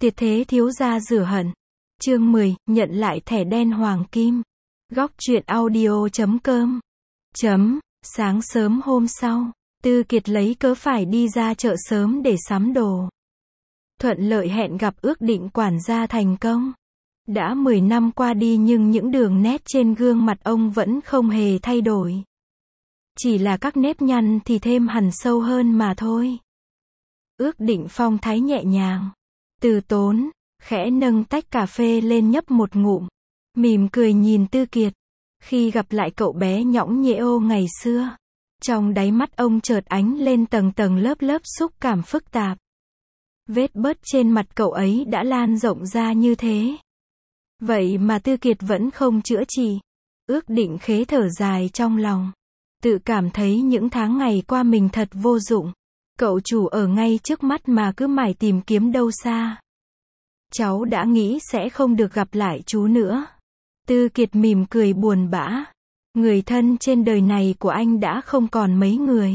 Tiệt thế thiếu gia rửa hận. Chương 10, nhận lại thẻ đen hoàng kim. Góc truyện audio.com. Sáng sớm hôm sau, Tư Kiệt lấy cớ phải đi ra chợ sớm để sắm đồ. Thuận lợi hẹn gặp ước định quản gia thành công. Đã 10 năm qua đi nhưng những đường nét trên gương mặt ông vẫn không hề thay đổi. Chỉ là các nếp nhăn thì thêm hằn sâu hơn mà thôi. Ước định phong thái nhẹ nhàng, từ tốn, khẽ nâng tách cà phê lên nhấp một ngụm, mỉm cười nhìn Tư Kiệt. Khi gặp lại cậu bé nhõng nhẽo ngày xưa, trong đáy mắt ông chợt ánh lên tầng tầng lớp lớp xúc cảm phức tạp. Vết bớt trên mặt cậu ấy đã lan rộng ra như thế. Vậy mà Tư Kiệt vẫn không chữa trị. Ước định khế thở dài trong lòng. Tự cảm thấy những tháng ngày qua mình thật vô dụng. Cậu chủ ở ngay trước mắt mà cứ mải tìm kiếm đâu xa. Cháu đã nghĩ sẽ không được gặp lại chú nữa. Tư Kiệt mỉm cười buồn bã. Người thân trên đời này của anh đã không còn mấy người.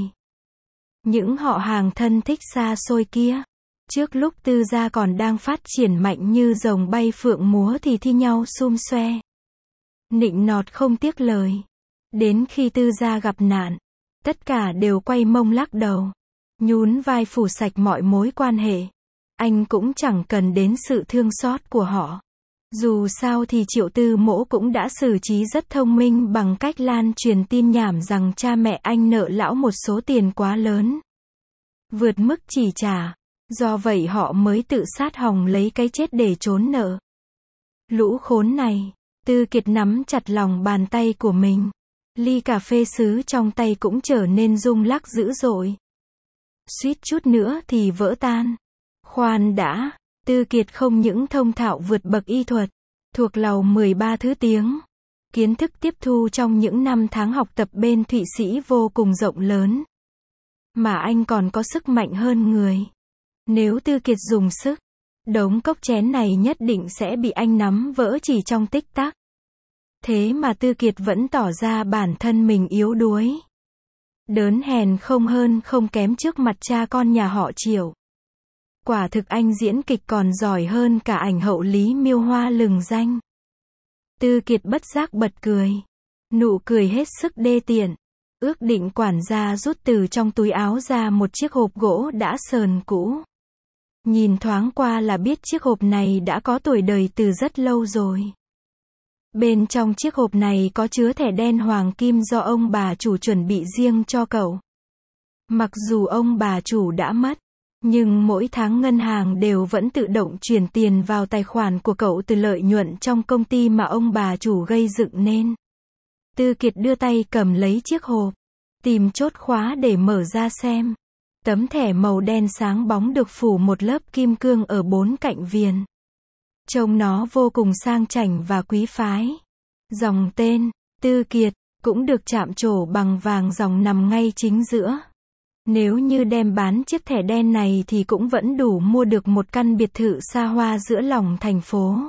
Những họ hàng thân thích xa xôi kia, trước lúc Tư gia còn đang phát triển mạnh như rồng bay phượng múa thì thi nhau sum xoe, nịnh nọt không tiếc lời. Đến khi Tư gia gặp nạn, tất cả đều quay mông lắc đầu, nhún vai phủ sạch mọi mối quan hệ. Anh cũng chẳng cần đến sự thương xót của họ. Dù sao thì Triệu Tư Mỗ cũng đã xử trí rất thông minh bằng cách lan truyền tin nhảm rằng cha mẹ anh nợ lão một số tiền quá lớn, vượt mức chi trả. Do vậy họ mới tự sát hòng lấy cái chết để trốn nợ. Lũ khốn này. Tư Kiệt nắm chặt lòng bàn tay của mình. Ly cà phê sứ trong tay cũng trở nên rung lắc dữ dội. Suýt chút nữa thì vỡ tan. Khoan đã. Tư Kiệt không những thông thạo vượt bậc y thuật, thuộc lầu 13 thứ tiếng. Kiến thức tiếp thu trong những năm tháng học tập bên Thụy Sĩ vô cùng rộng lớn. Mà anh còn có sức mạnh hơn người. Nếu Tư Kiệt dùng sức, đống cốc chén này nhất định sẽ bị anh nắm vỡ chỉ trong tích tắc. Thế mà Tư Kiệt vẫn tỏ ra bản thân mình yếu đuối, đớn hèn không hơn không kém trước mặt cha con nhà họ Triệu. Quả thực anh diễn kịch còn giỏi hơn cả ảnh hậu Lý Miêu Hoa lừng danh. Tư Kiệt bất giác bật cười. Nụ cười hết sức đê tiện. Ước định quản gia rút từ trong túi áo ra một chiếc hộp gỗ đã sờn cũ. Nhìn thoáng qua là biết chiếc hộp này đã có tuổi đời từ rất lâu rồi. Bên trong chiếc hộp này có chứa thẻ đen hoàng kim do ông bà chủ chuẩn bị riêng cho cậu. Mặc dù ông bà chủ đã mất, nhưng mỗi tháng ngân hàng đều vẫn tự động chuyển tiền vào tài khoản của cậu từ lợi nhuận trong công ty mà ông bà chủ gây dựng nên. Tư Kiệt đưa tay cầm lấy chiếc hộp, tìm chốt khóa để mở ra xem. Tấm thẻ màu đen sáng bóng được phủ một lớp kim cương ở bốn cạnh viền. Trông nó vô cùng sang chảnh và quý phái. Dòng tên, Tư Kiệt, cũng được chạm trổ bằng vàng dòng nằm ngay chính giữa. Nếu như đem bán chiếc thẻ đen này thì cũng vẫn đủ mua được một căn biệt thự xa hoa giữa lòng thành phố.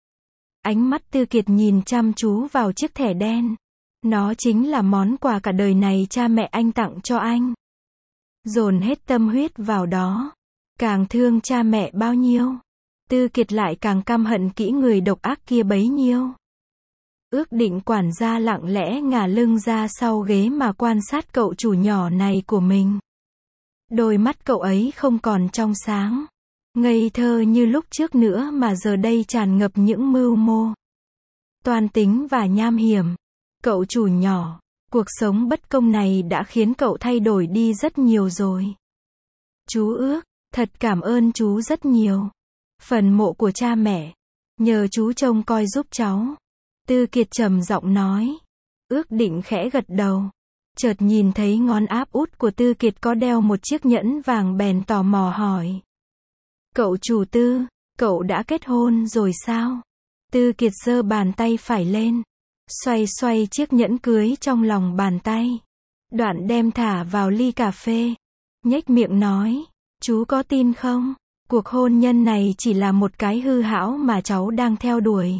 Ánh mắt Tư Kiệt nhìn chăm chú vào chiếc thẻ đen. Nó chính là món quà cả đời này cha mẹ anh tặng cho anh. Dồn hết tâm huyết vào đó. Càng thương cha mẹ bao nhiêu, Tư Kiệt lại càng căm hận kỹ người độc ác kia bấy nhiêu. Ước định quản gia lặng lẽ ngả lưng ra sau ghế mà quan sát cậu chủ nhỏ này của mình. Đôi mắt cậu ấy không còn trong sáng, ngây thơ như lúc trước nữa mà giờ đây tràn ngập những mưu mô, toan tính và nham hiểm. Cậu chủ nhỏ, cuộc sống bất công này đã khiến cậu thay đổi đi rất nhiều rồi. Chú Ước, thật cảm ơn chú rất nhiều. Phần mộ của cha mẹ, nhờ chú trông coi giúp cháu. Tư Kiệt trầm giọng nói. Ước định khẽ gật đầu. Chợt nhìn thấy ngón áp út của Tư Kiệt có đeo một chiếc nhẫn vàng bèn tò mò hỏi. Cậu chủ Tư, cậu đã kết hôn rồi sao? Tư Kiệt giơ bàn tay phải lên, xoay xoay chiếc nhẫn cưới trong lòng bàn tay. Đoạn đem thả vào ly cà phê. Nhếch miệng nói. Chú có tin không? Cuộc hôn nhân này chỉ là một cái hư hão mà cháu đang theo đuổi.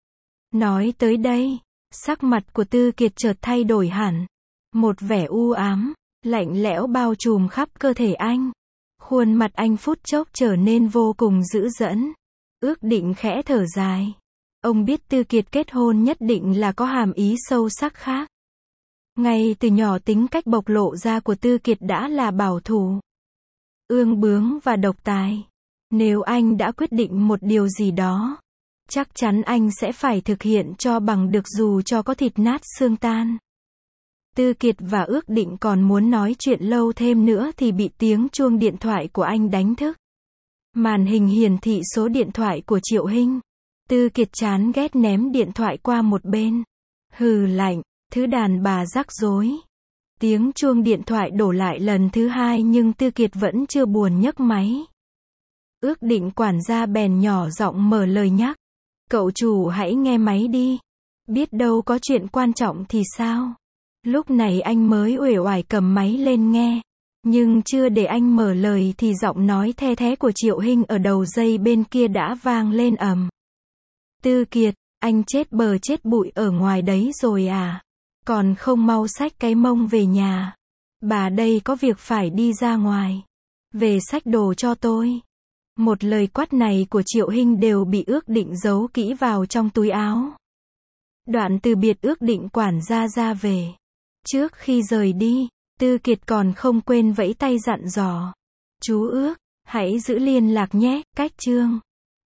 Nói tới đây, sắc mặt của Tư Kiệt chợt thay đổi hẳn. Một vẻ u ám, lạnh lẽo bao trùm khắp cơ thể anh. Khuôn mặt anh phút chốc trở nên vô cùng dữ dẫn. Ước Định khẽ thở dài. Ông biết Tư Kiệt kết hôn nhất định là có hàm ý sâu sắc khác. Ngay từ nhỏ tính cách bộc lộ ra của Tư Kiệt đã là bảo thủ, ương bướng và độc tài. Nếu anh đã quyết định một điều gì đó, chắc chắn anh sẽ phải thực hiện cho bằng được dù cho có thịt nát xương tan. Tư Kiệt và Ước Định còn muốn nói chuyện lâu thêm nữa thì bị tiếng chuông điện thoại của anh đánh thức. Màn hình hiển thị số điện thoại của Triệu Hinh. Tư Kiệt chán ghét ném điện thoại qua một bên. Hừ lạnh, thứ đàn bà rắc rối. Tiếng chuông điện thoại đổ lại lần thứ hai nhưng Tư Kiệt vẫn chưa buồn nhấc máy. Ước Định quản gia bèn nhỏ giọng mở lời nhắc. Cậu chủ hãy nghe máy đi. Biết đâu có chuyện quan trọng thì sao? Lúc này anh mới uể oải cầm máy lên nghe. Nhưng chưa để anh mở lời thì giọng nói the thé của Triệu Hinh ở đầu dây bên kia đã vang lên ầm. Tư Kiệt, anh chết bờ chết bụi ở ngoài đấy rồi à? Còn không mau xách cái mông về nhà. Bà đây có việc phải đi ra ngoài. Về xách đồ cho tôi. Một lời quát này của Triệu Hinh đều bị Ước Định giấu kỹ vào trong túi áo. Đoạn từ biệt Ước Định quản gia ra về. Trước khi rời đi, Tư Kiệt còn không quên vẫy tay dặn dò. Chú Ước, hãy giữ liên lạc nhé, cách chương.